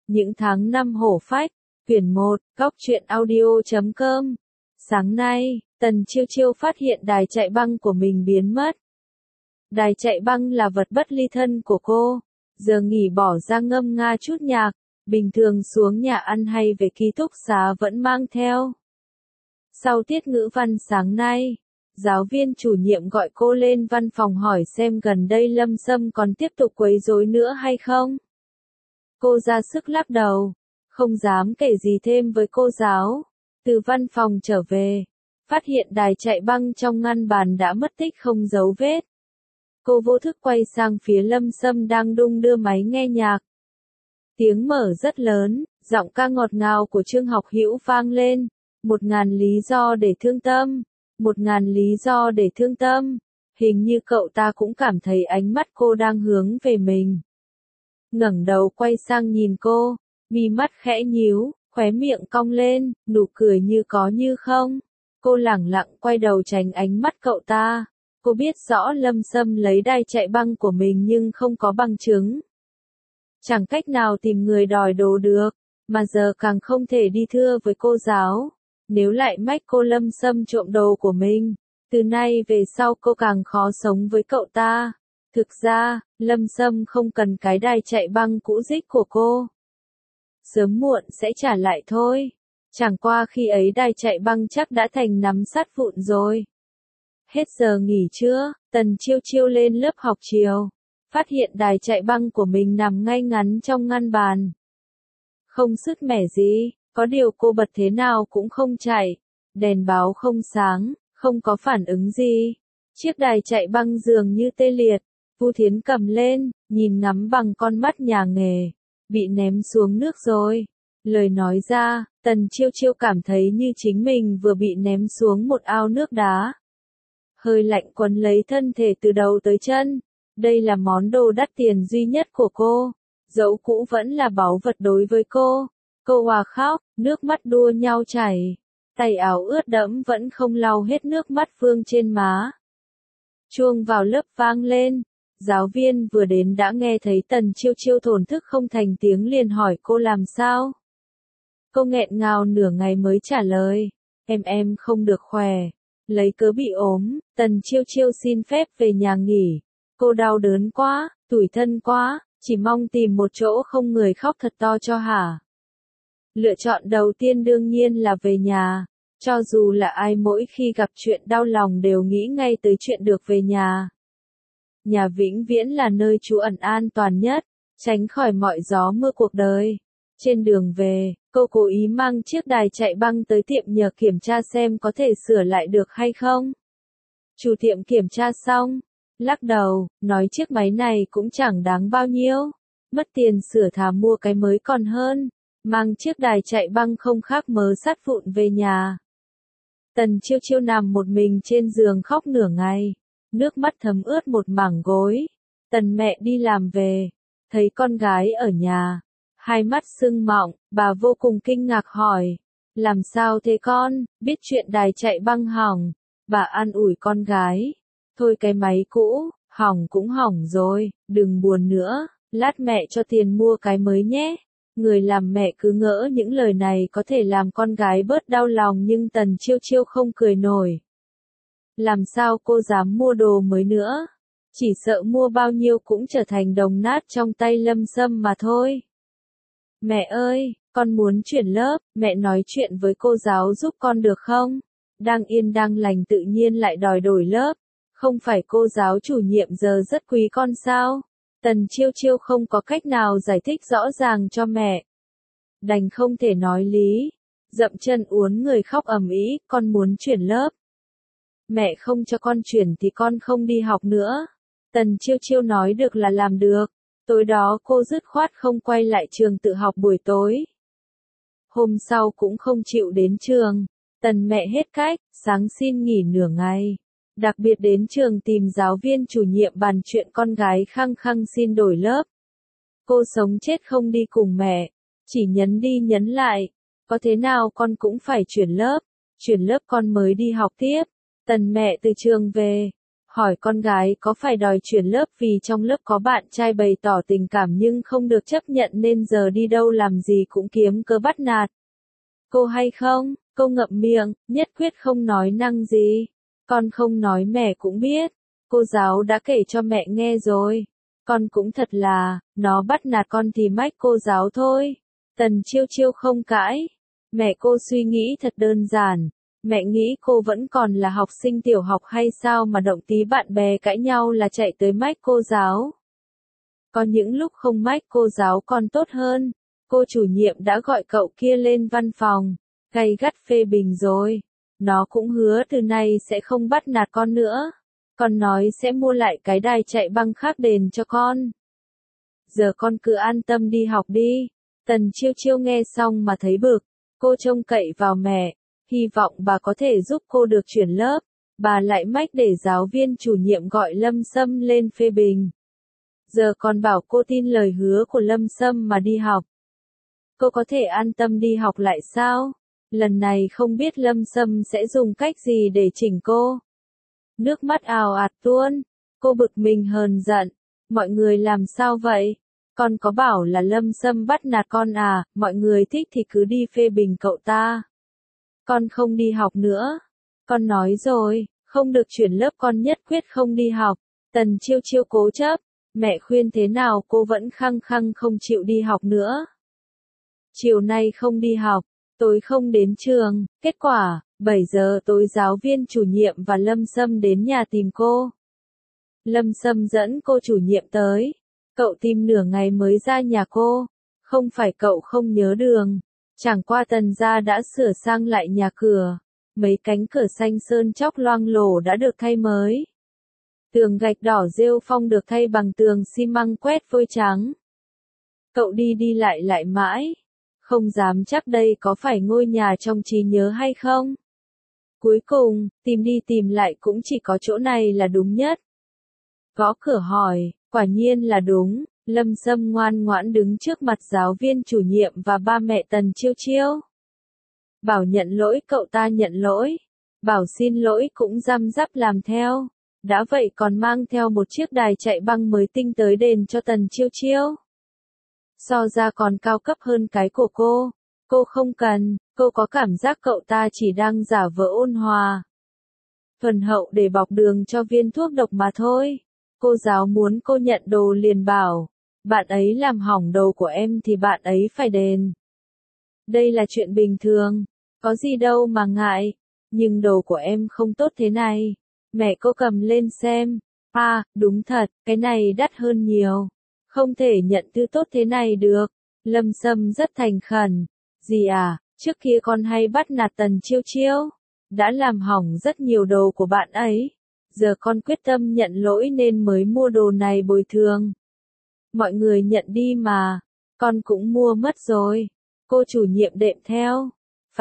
Những tháng năm hổ phách, quyển 1, góc truyện audio.com. Sáng nay, Tần Chiêu Chiêu phát hiện đài chạy băng của mình biến mất. Đài chạy băng là vật bất ly thân của cô. Giờ nghỉ bỏ ra ngâm nga chút nhạc, bình thường xuống nhà ăn hay về ký túc xá vẫn mang theo. Sau tiết ngữ văn sáng nay, giáo viên chủ nhiệm gọi cô lên văn phòng hỏi xem gần đây Lâm Sâm còn tiếp tục quấy rối nữa hay không. Cô ra sức lắc đầu, không dám kể gì thêm với cô giáo. Từ văn phòng trở về, phát hiện đài chạy băng trong ngăn bàn đã mất tích không dấu vết. Cô vô thức quay sang phía Lâm Sâm đang đung đưa máy nghe nhạc. Tiếng mở rất lớn, giọng ca ngọt ngào của Trương Học Hữu vang lên. 1000 lý do để thương tâm, 1000 lý do để thương tâm. Hình như cậu ta cũng cảm thấy ánh mắt cô đang hướng về mình. Ngẩng đầu quay sang nhìn cô, mi mắt khẽ nhíu, khóe miệng cong lên, nụ cười như có như không. Cô lẳng lặng quay đầu tránh ánh mắt cậu ta. Cô biết rõ Lâm Sâm lấy đài chạy băng của mình nhưng không có bằng chứng. Chẳng cách nào tìm người đòi đồ được, mà giờ càng không thể đi thưa với cô giáo. Nếu lại mách cô Lâm Sâm trộm đồ của mình, từ nay về sau cô càng khó sống với cậu ta. Thực ra, Lâm Sâm không cần cái đài chạy băng cũ rích của cô. Sớm muộn sẽ trả lại thôi. Chẳng qua khi ấy đài chạy băng chắc đã thành nắm sắt vụn rồi. Hết giờ nghỉ trưa, Tần Chiêu Chiêu lên lớp học chiều. Phát hiện đài chạy băng của mình nằm ngay ngắn trong ngăn bàn. Không sứt mẻ gì, có điều cô bật thế nào cũng không chạy. Đèn báo không sáng, không có phản ứng gì. Chiếc đài chạy băng dường như tê liệt. Vu Thiến cầm lên, nhìn ngắm bằng con mắt nhà nghề. Bị ném xuống nước rồi. Lời nói ra, Tần Chiêu Chiêu cảm thấy như chính mình vừa bị ném xuống một ao nước đá. Hơi lạnh quấn lấy thân thể từ đầu tới chân. Đây là món đồ đắt tiền duy nhất của cô. Dẫu cũ vẫn là báu vật đối với cô. Cô òa khóc, nước mắt đua nhau chảy. Tay áo ướt đẫm vẫn không lau hết nước mắt vương trên má. Chuông vào lớp vang lên. Giáo viên vừa đến đã nghe thấy Tần Chiêu Chiêu thổn thức không thành tiếng liền hỏi cô làm sao. Cô nghẹn ngào nửa ngày mới trả lời. Em không được khỏe. Lấy cớ bị ốm, Tần Chiêu Chiêu xin phép về nhà nghỉ. Cô đau đớn quá, tủi thân quá, chỉ mong tìm một chỗ không người khóc thật to cho hả. Lựa chọn đầu tiên đương nhiên là về nhà. Cho dù là ai mỗi khi gặp chuyện đau lòng đều nghĩ ngay tới chuyện được về nhà. Nhà vĩnh viễn là nơi trú ẩn an toàn nhất, tránh khỏi mọi gió mưa cuộc đời. Trên đường về, cô cố ý mang chiếc đài chạy băng tới tiệm nhờ kiểm tra xem có thể sửa lại được hay không. Chủ tiệm kiểm tra xong, lắc đầu, nói chiếc máy này cũng chẳng đáng bao nhiêu. Mất tiền sửa thà mua cái mới còn hơn. Mang chiếc đài chạy băng không khác mớ sắt vụn về nhà. Tần Chiêu Chiêu nằm một mình trên giường khóc nửa ngày. Nước mắt thấm ướt một mảng gối. Tần mẹ đi làm về, thấy con gái ở nhà. Hai mắt sưng mọng, bà vô cùng kinh ngạc hỏi. Làm sao thế con, biết chuyện đài chạy băng hỏng. Bà an ủi con gái. Thôi cái máy cũ, hỏng cũng hỏng rồi, đừng buồn nữa, lát mẹ cho tiền mua cái mới nhé. Người làm mẹ cứ ngỡ những lời này có thể làm con gái bớt đau lòng nhưng Tần Chiêu Chiêu không cười nổi. Làm sao cô dám mua đồ mới nữa? Chỉ sợ mua bao nhiêu cũng trở thành đồng nát trong tay Lâm Sâm mà thôi. Mẹ ơi, con muốn chuyển lớp, mẹ nói chuyện với cô giáo giúp con được không? Đang yên đang lành tự nhiên lại đòi đổi lớp. Không phải cô giáo chủ nhiệm giờ rất quý con sao? Tần Chiêu Chiêu không có cách nào giải thích rõ ràng cho mẹ. Đành không thể nói lý. Dậm chân uốn người khóc ầm ĩ, con muốn chuyển lớp. Mẹ không cho con chuyển thì con không đi học nữa. Tần Chiêu Chiêu nói được là làm được. Tối đó cô dứt khoát không quay lại trường tự học buổi tối. Hôm sau cũng không chịu đến trường. Tần mẹ hết cách, sáng xin nghỉ nửa ngày. Đặc biệt đến trường tìm giáo viên chủ nhiệm bàn chuyện con gái khăng khăng xin đổi lớp. Cô sống chết không đi cùng mẹ. Chỉ nhấn đi nhấn lại. Có thế nào con cũng phải chuyển lớp. Chuyển lớp con mới đi học tiếp. Tần mẹ từ trường về. hỏi con gái có phải đòi chuyển lớp vì trong lớp có bạn trai bày tỏ tình cảm nhưng không được chấp nhận nên giờ đi đâu làm gì cũng kiếm cớ bắt nạt cô hay không? Cô ngậm miệng, nhất quyết không nói năng gì. Con không nói mẹ cũng biết. Cô giáo đã kể cho mẹ nghe rồi. Con cũng thật là, nó bắt nạt con thì mách cô giáo thôi. Tần Chiêu Chiêu không cãi. Mẹ cô suy nghĩ thật đơn giản. Mẹ nghĩ cô vẫn còn là học sinh tiểu học hay sao mà động tí bạn bè cãi nhau là chạy tới mách cô giáo. Có những lúc không mách cô giáo còn tốt hơn. Cô chủ nhiệm đã gọi cậu kia lên văn phòng, gay gắt phê bình rồi. Nó cũng hứa từ nay sẽ không bắt nạt con nữa. Con nói sẽ mua lại cái đài chạy băng khác đền cho con. Giờ con cứ an tâm đi học đi. Tần Chiêu Chiêu nghe xong mà thấy bực. Cô trông cậy vào mẹ, hy vọng bà có thể giúp cô được chuyển lớp. Bà lại mách để giáo viên chủ nhiệm gọi Lâm Sâm lên phê bình. Giờ còn bảo cô tin lời hứa của Lâm Sâm mà đi học. Cô có thể an tâm đi học lại sao? Lần này không biết Lâm Sâm sẽ dùng cách gì để chỉnh cô. Nước mắt ào ạt tuôn. Cô bực mình hờn giận. Mọi người làm sao vậy? Con có bảo là Lâm Sâm bắt nạt con à? Mọi người thích thì cứ đi phê bình cậu ta. Con không đi học nữa. Con nói rồi, không được chuyển lớp con nhất quyết không đi học. Tần Chiêu Chiêu cố chấp. Mẹ khuyên thế nào cô vẫn khăng khăng không chịu đi học nữa. Chiều nay không đi học, tối không đến trường, kết quả, 7 giờ tối giáo viên chủ nhiệm và Lâm Sâm đến nhà tìm cô. Lâm Sâm dẫn cô chủ nhiệm tới. Cậu tìm nửa ngày mới ra nhà cô. Không phải cậu không nhớ đường. Chẳng qua Tần gia đã sửa sang lại nhà cửa. Mấy cánh cửa xanh sơn chóc loang lổ đã được thay mới. Tường gạch đỏ rêu phong được thay bằng tường xi măng quét vôi trắng. Cậu đi đi lại mãi. Không dám chắc đây có phải ngôi nhà trong trí nhớ hay không. Cuối cùng, tìm đi tìm lại cũng chỉ có chỗ này là đúng nhất. Gõ cửa hỏi, quả nhiên là đúng. Lâm Sâm ngoan ngoãn đứng trước mặt giáo viên chủ nhiệm và ba mẹ Tần Chiêu Chiêu. Bảo nhận lỗi cậu ta nhận lỗi. Bảo xin lỗi cũng răm rắp làm theo. Đã vậy còn mang theo một chiếc đài chạy băng mới tinh tới đền cho Tần Chiêu Chiêu. So ra còn cao cấp hơn cái của cô. Cô không cần, cô có cảm giác cậu ta chỉ đang giả vờ ôn hòa. Thuần hậu để bọc đường cho viên thuốc độc mà thôi. Cô giáo muốn cô nhận đồ liền bảo. Bạn ấy làm hỏng đồ của em thì bạn ấy phải đền. Đây là chuyện bình thường. Có gì đâu mà ngại. Nhưng đồ của em không tốt thế này. Mẹ cô cầm lên xem. À, đúng thật, cái này đắt hơn nhiều. Không thể nhận thứ tốt thế này được. Lâm Sâm rất thành khẩn. Dì à, trước kia con hay bắt nạt Tần Chiêu Chiêu. Đã làm hỏng rất nhiều đồ của bạn ấy. Giờ con quyết tâm nhận lỗi nên mới mua đồ này bồi thường. Mọi người nhận đi mà. Con cũng mua mất rồi. Cô chủ nhiệm đệm theo.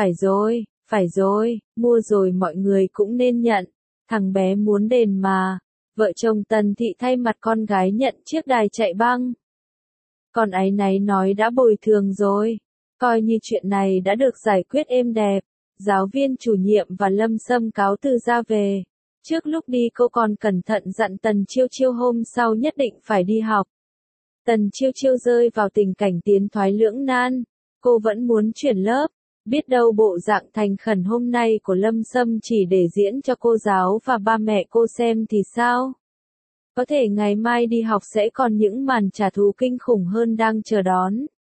Phải rồi, mua rồi mọi người cũng nên nhận. Thằng bé muốn đền mà. Vợ chồng Tần Thị thay mặt con gái nhận chiếc đài chạy băng. Con áy náy nói đã bồi thường rồi. Coi như chuyện này đã được giải quyết êm đẹp. Giáo viên chủ nhiệm và Lâm Sâm cáo từ ra về. Trước lúc đi cô còn cẩn thận dặn Tần Chiêu Chiêu hôm sau nhất định phải đi học. Tần Chiêu Chiêu rơi vào tình cảnh tiến thoái lưỡng nan. Cô vẫn muốn chuyển lớp. Biết đâu bộ dạng thành khẩn hôm nay của Lâm Sâm chỉ để diễn cho cô giáo và ba mẹ cô xem thì sao? Có thể ngày mai đi học sẽ còn những màn trả thù kinh khủng hơn đang chờ đón.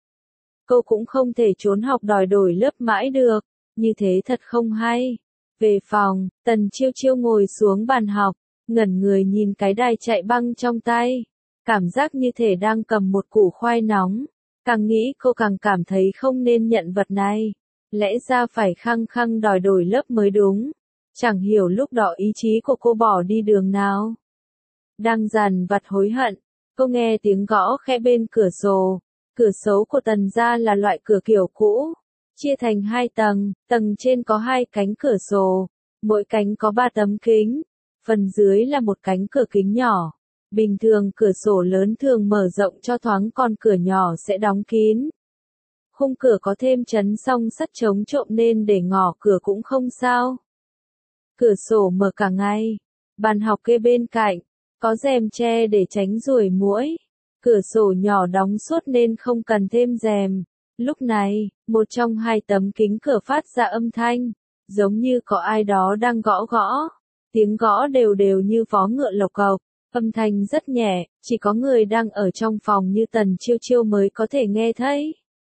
Cô cũng không thể trốn học đòi đổi lớp mãi được, như thế thật không hay. Về phòng, Tần Chiêu Chiêu ngồi xuống bàn học, ngẩn người nhìn cái đài chạy băng trong tay. Cảm giác như thể đang cầm một củ khoai nóng. Càng nghĩ cô càng cảm thấy không nên nhận vật này. Lẽ ra phải khăng khăng đòi đổi lớp mới đúng. Chẳng hiểu lúc đó ý chí của cô bỏ đi đường nào. Đang dằn vặt hối hận, cô nghe tiếng gõ khẽ bên cửa sổ. Cửa sổ của Tần gia là loại cửa kiểu cũ, chia thành 2 tầng, tầng trên có 2 cánh cửa sổ, mỗi cánh có 3 tấm kính, phần dưới là một cánh cửa kính nhỏ. Bình thường cửa sổ lớn thường mở rộng cho thoáng còn cửa nhỏ sẽ đóng kín. Khung cửa có thêm chấn song sắt chống trộm nên để ngỏ cửa cũng không sao. Cửa sổ mở cả ngày. Bàn học kê bên cạnh, có rèm che để tránh ruồi muỗi. Cửa sổ nhỏ đóng suốt nên không cần thêm rèm. Lúc này, một trong hai tấm kính cửa phát ra âm thanh, giống như có ai đó đang gõ gõ. Tiếng gõ đều đều như vó ngựa lộc cộc, âm thanh rất nhẹ, chỉ có người đang ở trong phòng như Tần Chiêu Chiêu mới có thể nghe thấy.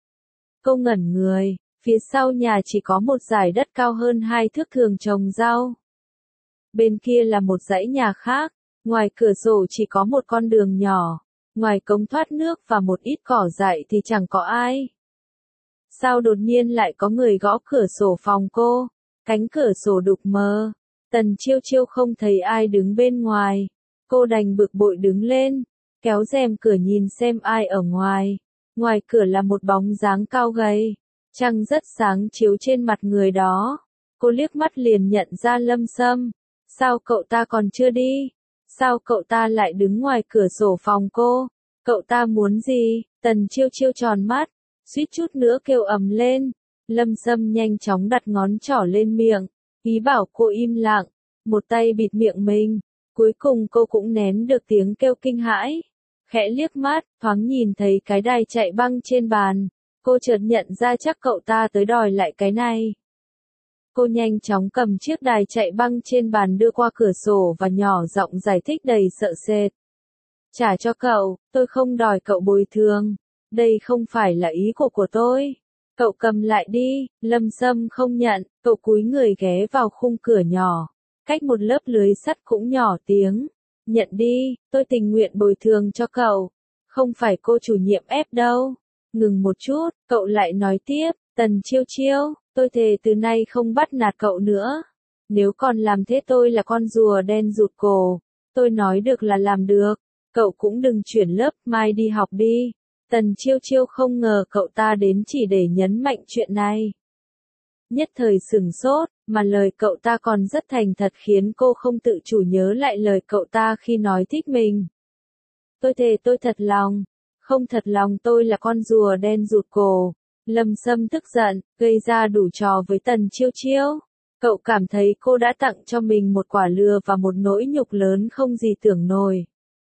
Cô ngẩn người, phía sau nhà chỉ có một dải đất cao hơn 2 thước thường trồng rau. Bên kia là một dãy nhà khác, ngoài cửa sổ chỉ có một con đường nhỏ, ngoài cống thoát nước và một ít cỏ dại thì chẳng có ai. Sao đột nhiên lại có người gõ cửa sổ phòng cô? Cánh cửa sổ đục mờ. Tần Chiêu Chiêu không thấy ai đứng bên ngoài. Cô đành bực bội đứng lên, kéo rèm cửa nhìn xem ai ở ngoài. Ngoài cửa là một bóng dáng cao gầy. Trăng rất sáng chiếu trên mặt người đó. Cô liếc mắt liền nhận ra Lâm Sâm. Sao cậu ta còn chưa đi? Sao cậu ta lại đứng ngoài cửa sổ phòng cô? Cậu ta muốn gì? Tần Chiêu Chiêu tròn mắt, suýt chút nữa kêu ầm lên. Lâm Sâm nhanh chóng đặt ngón trỏ lên miệng, ý bảo cô im lặng, một tay bịt miệng mình. Cuối cùng cô cũng nén được tiếng kêu kinh hãi. Khẽ liếc mắt, thoáng nhìn thấy cái đài chạy băng trên bàn. Cô chợt nhận ra chắc cậu ta tới đòi lại cái này. Cô nhanh chóng cầm chiếc đài chạy băng trên bàn đưa qua cửa sổ và nhỏ giọng giải thích đầy sợ sệt. Trả cho cậu, tôi không đòi cậu bồi thường. Đây không phải là ý của tôi. Cậu cầm lại đi. Lâm Sâm không nhận, cậu cúi người ghé vào khung cửa nhỏ. Cách một lớp lưới sắt cũng nhỏ tiếng. Nhận đi, tôi tình nguyện bồi thường cho cậu. Không phải cô chủ nhiệm ép đâu. Ngừng một chút, cậu lại nói tiếp, Tần Chiêu Chiêu, tôi thề từ nay không bắt nạt cậu nữa. Nếu còn làm thế tôi là con rùa đen rụt cổ. Tôi nói được là làm được. Cậu cũng đừng chuyển lớp, mai đi học đi. Tần Chiêu Chiêu không ngờ cậu ta đến chỉ để nhấn mạnh chuyện này. Nhất thời sửng sốt, mà lời cậu ta còn rất thành thật khiến cô không tự chủ nhớ lại lời cậu ta khi nói thích mình. Tôi thề tôi thật lòng. Không thật lòng tôi là con rùa đen rụt cổ. Lâm Sâm tức giận, gây ra đủ trò với Tần Chiêu Chiêu. Cậu cảm thấy cô đã tặng cho mình một quả lừa và một nỗi nhục lớn không gì tưởng nổi.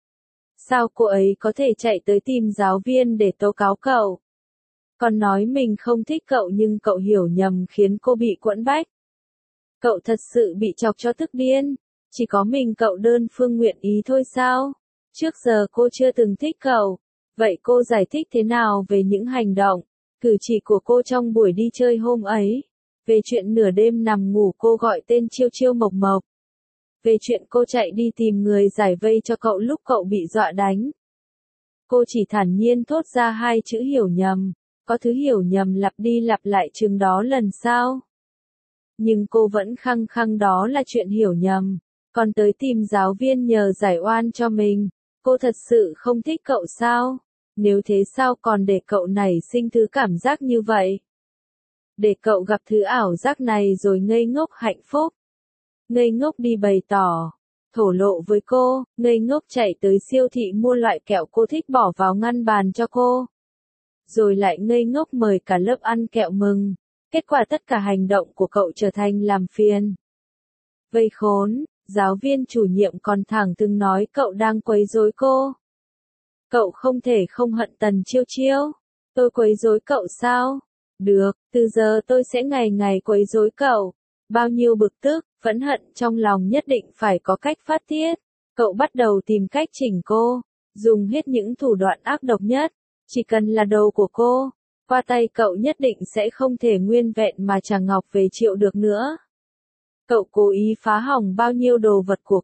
Sao cô ấy có thể chạy tới tìm giáo viên để tố cáo cậu? Còn nói mình không thích cậu nhưng cậu hiểu nhầm khiến cô bị quẫn bách. Cậu thật sự bị chọc cho tức điên. Chỉ có mình cậu đơn phương nguyện ý thôi sao? Trước giờ cô chưa từng thích cậu. Vậy cô giải thích thế nào về những hành động, cử chỉ của cô trong buổi đi chơi hôm ấy? Về chuyện nửa đêm nằm ngủ cô gọi tên Chiêu Chiêu Mộc Mộc? Về chuyện cô chạy đi tìm người giải vây cho cậu lúc cậu bị dọa đánh? Cô chỉ thản nhiên thốt ra 2 chữ hiểu nhầm. Có thứ hiểu nhầm lặp đi lặp lại chừng đó lần sao? Nhưng cô vẫn khăng khăng đó là chuyện hiểu nhầm. Còn tới tìm giáo viên nhờ giải oan cho mình. Cô thật sự không thích cậu sao? Nếu thế sao còn để cậu nảy sinh thứ cảm giác như vậy? Để cậu gặp thứ ảo giác này rồi ngây ngốc hạnh phúc. Ngây ngốc đi bày tỏ, thổ lộ với cô, ngây ngốc chạy tới siêu thị mua loại kẹo cô thích bỏ vào ngăn bàn cho cô. Rồi lại ngây ngốc mời cả lớp ăn kẹo mừng. Kết quả tất cả hành động của cậu trở thành làm phiền. Vây khốn, giáo viên chủ nhiệm còn thẳng thừng nói cậu đang quấy rối cô. Cậu không thể không hận Tần Chiêu Chiêu. Tôi quấy rối cậu sao? Được, từ giờ tôi sẽ ngày ngày quấy rối cậu. Bao nhiêu bực tức, phẫn hận trong lòng nhất định phải có cách phát tiết. Cậu bắt đầu tìm cách chỉnh cô, dùng hết những thủ đoạn ác độc nhất. Chỉ cần là đầu của cô, qua tay cậu nhất định sẽ không thể nguyên vẹn mà Trà Ngọc về chịu được nữa. Cậu cố ý phá hỏng bao nhiêu đồ vật của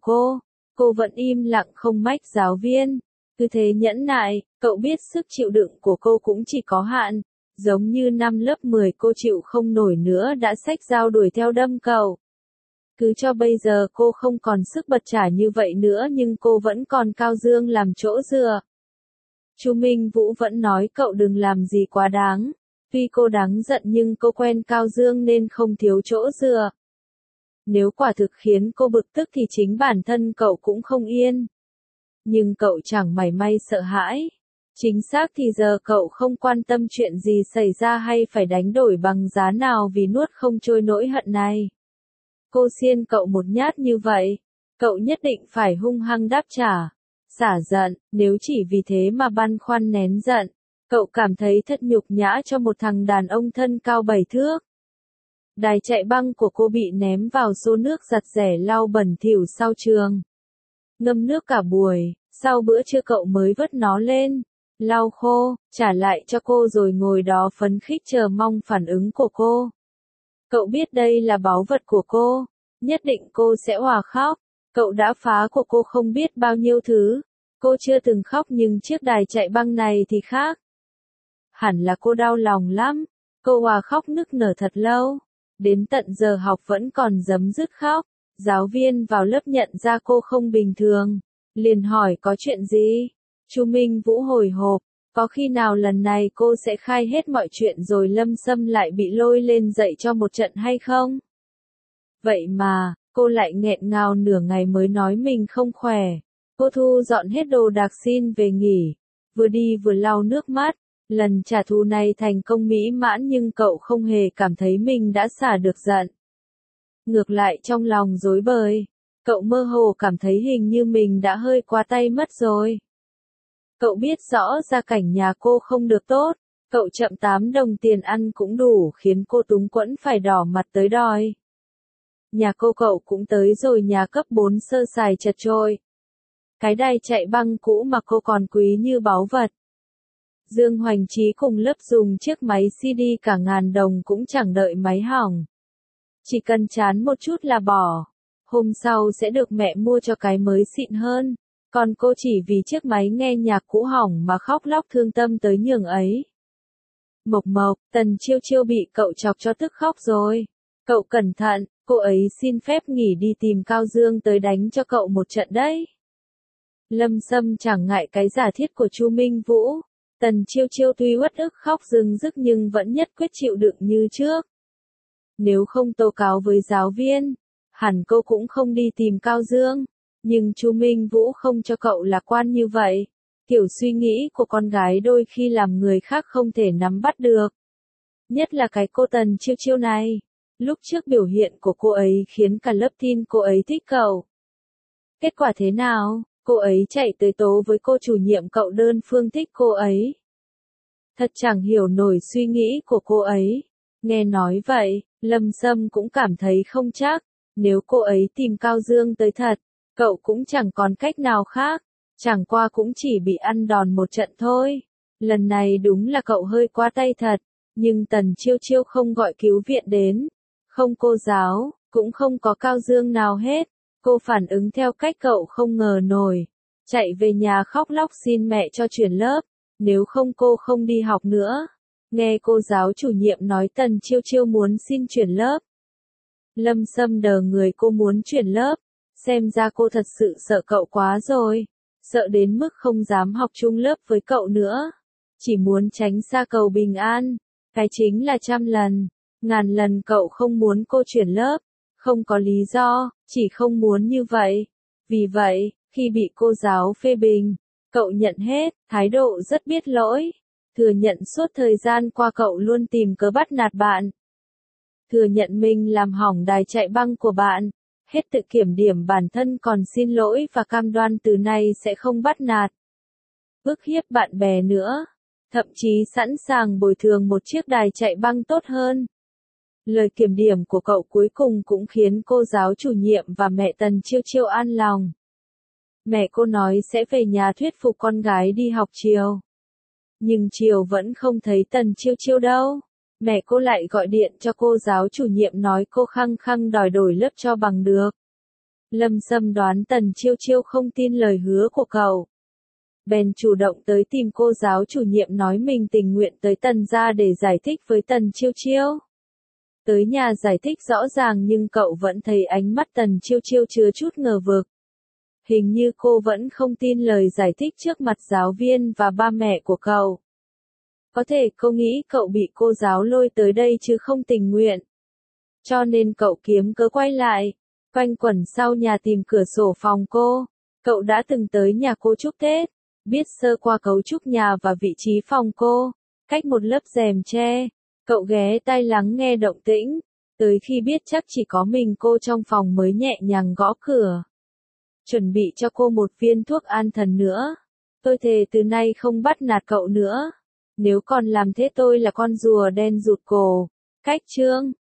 cô vẫn im lặng không mách giáo viên. Cứ thế nhẫn nại, cậu biết sức chịu đựng của cô cũng chỉ có hạn. Giống như năm lớp 10 cô chịu không nổi nữa đã xách dao đuổi theo đâm cậu. Cứ cho bây giờ cô không còn sức bật trả như vậy nữa nhưng cô vẫn còn Cao Dương làm chỗ dựa. Chu Minh Vũ vẫn nói cậu đừng làm gì quá đáng. Tuy cô đáng giận nhưng cô quen Cao Dương nên không thiếu chỗ dựa. Nếu quả thực khiến cô bực tức thì chính bản thân cậu cũng không yên. Nhưng cậu chẳng mảy may sợ hãi. Chính xác thì giờ cậu không quan tâm chuyện gì xảy ra hay phải đánh đổi bằng giá nào vì nuốt không trôi nỗi hận này. Cô xiên cậu một nhát như vậy, Cậu nhất định phải hung hăng đáp trả, xả giận, nếu chỉ vì thế mà băn khoăn nén giận, cậu cảm thấy thật nhục nhã cho một thằng đàn ông thân cao 7 thước. Đài chạy băng của cô bị ném vào xô nước giặt rẻ lau bẩn thỉu sau trường. Ngâm nước cả buổi, sau bữa trưa cậu mới vớt nó lên, lau khô, trả lại cho cô rồi ngồi đó phấn khích chờ mong phản ứng của cô. Cậu biết đây là báu vật của cô, nhất định cô sẽ òa khóc. Cậu đã phá của cô không biết bao nhiêu thứ. Cô chưa từng khóc nhưng chiếc đài chạy băng này thì khác. Hẳn là cô đau lòng lắm. Cô òa khóc nức nở thật lâu. Đến tận giờ học vẫn còn giấm dứt khóc. Giáo viên vào lớp nhận ra cô không bình thường. Liền hỏi có chuyện gì? Chu Minh Vũ hồi hộp. Có khi nào lần này cô sẽ khai hết mọi chuyện rồi Lâm Sâm lại bị lôi lên dạy cho một trận hay không? Vậy mà, cô lại nghẹn ngào nửa ngày mới nói mình không khỏe. Cô thu dọn hết đồ đạc xin về nghỉ. Vừa đi vừa lau nước mắt. Lần trả thù này thành công mỹ mãn nhưng cậu không hề cảm thấy mình đã xả được giận. Ngược lại trong lòng rối bời. Cậu mơ hồ cảm thấy hình như mình đã hơi quá tay mất rồi. Cậu biết rõ gia cảnh nhà cô không được tốt. Cậu chậm 8 đồng tiền ăn cũng đủ khiến cô túng quẫn phải đỏ mặt tới đòi. Nhà cô cậu cũng tới rồi, nhà cấp 4 sơ sài chật chội. Cái đài chạy băng cũ mà cô còn quý như báu vật. Dương Hoành Trí cùng lớp dùng chiếc máy CD cả ngàn đồng cũng chẳng đợi máy hỏng. Chỉ cần chán một chút là bỏ. Hôm sau sẽ được mẹ mua cho cái mới xịn hơn. Còn cô chỉ vì chiếc máy nghe nhạc cũ hỏng mà khóc lóc thương tâm tới nhường ấy. Mộc Mộc, Tần Chiêu Chiêu bị cậu chọc cho tức khóc rồi. Cậu cẩn thận, cô ấy xin phép nghỉ đi tìm Cao Dương tới đánh cho cậu một trận đấy. Lâm Sâm chẳng ngại cái giả thiết của Chu Minh Vũ. Tần Chiêu Chiêu tuy uất ức khóc rưng rức nhưng vẫn nhất quyết chịu đựng như trước. Nếu không tố cáo với giáo viên, hẳn cô cũng không đi tìm Cao Dương. Nhưng Chu Minh Vũ không cho cậu lạc quan như vậy. Kiểu suy nghĩ của con gái đôi khi làm người khác không thể nắm bắt được. Nhất là cái cô Tần Chiêu Chiêu này. Lúc trước biểu hiện của cô ấy khiến cả lớp tin cô ấy thích cậu. Kết quả thế nào? Cô ấy chạy tới tố với cô chủ nhiệm cậu đơn phương thích cô ấy. Thật chẳng hiểu nổi suy nghĩ của cô ấy. Nghe nói vậy, Lâm Sâm cũng cảm thấy không chắc. Nếu cô ấy tìm Cao Dương tới thật, cậu cũng chẳng còn cách nào khác. Chẳng qua cũng chỉ bị ăn đòn một trận thôi. Lần này đúng là cậu hơi quá tay thật. Nhưng Tần Chiêu Chiêu không gọi cứu viện đến. Không cô giáo, cũng không có Cao Dương nào hết. Cô phản ứng theo cách cậu không ngờ nổi. Chạy về nhà khóc lóc xin mẹ cho chuyển lớp. Nếu không cô không đi học nữa. Nghe cô giáo chủ nhiệm nói Tần Chiêu Chiêu muốn xin chuyển lớp. Lâm Sâm đờ người, cô muốn chuyển lớp. Xem ra cô thật sự sợ cậu quá rồi. Sợ đến mức không dám học chung lớp với cậu nữa. Chỉ muốn tránh xa cầu bình an. Cái chính là 100 lần. Ngàn lần cậu không muốn cô chuyển lớp. Không có lý do, chỉ không muốn như vậy. Vì vậy, khi bị cô giáo phê bình, cậu nhận hết, thái độ rất biết lỗi. Thừa nhận suốt thời gian qua cậu luôn tìm cớ bắt nạt bạn. Thừa nhận mình làm hỏng đài chạy băng của bạn. Hết tự kiểm điểm bản thân còn xin lỗi và cam đoan từ nay sẽ không bắt nạt, bức hiếp bạn bè nữa. Thậm chí sẵn sàng bồi thường một chiếc đài chạy băng tốt hơn. Lời kiểm điểm của cậu cuối cùng cũng khiến cô giáo chủ nhiệm và mẹ Tần Chiêu Chiêu an lòng. Mẹ cô nói sẽ về nhà thuyết phục con gái đi học chiều. Nhưng chiều vẫn không thấy Tần Chiêu Chiêu đâu. Mẹ cô lại gọi điện cho cô giáo chủ nhiệm nói cô khăng khăng đòi đổi lớp cho bằng được. Lâm Sâm đoán Tần Chiêu Chiêu không tin lời hứa của cậu. Bèn chủ động tới tìm cô giáo chủ nhiệm nói mình tình nguyện tới Tần gia để giải thích với Tần Chiêu Chiêu. Tới nhà giải thích rõ ràng nhưng cậu vẫn thấy ánh mắt Tần Chiêu Chiêu chứa chút ngờ vực. Hình như cô vẫn không tin lời giải thích trước mặt giáo viên và ba mẹ của cậu. Có thể cô nghĩ cậu bị cô giáo lôi tới đây chứ không tình nguyện. Cho nên cậu kiếm cớ quay lại, quanh quẩn sau nhà tìm cửa sổ phòng cô. Cậu đã từng tới nhà cô chúc Tết, biết sơ qua cấu trúc nhà và vị trí phòng cô, cách một lớp rèm tre. Cậu ghé tai lắng nghe động tĩnh, tới khi biết chắc chỉ có mình cô trong phòng mới nhẹ nhàng gõ cửa. chuẩn bị cho cô một viên thuốc an thần nữa. Tôi thề từ nay không bắt nạt cậu nữa. Nếu còn làm thế tôi là con rùa đen rụt cổ. Cách chương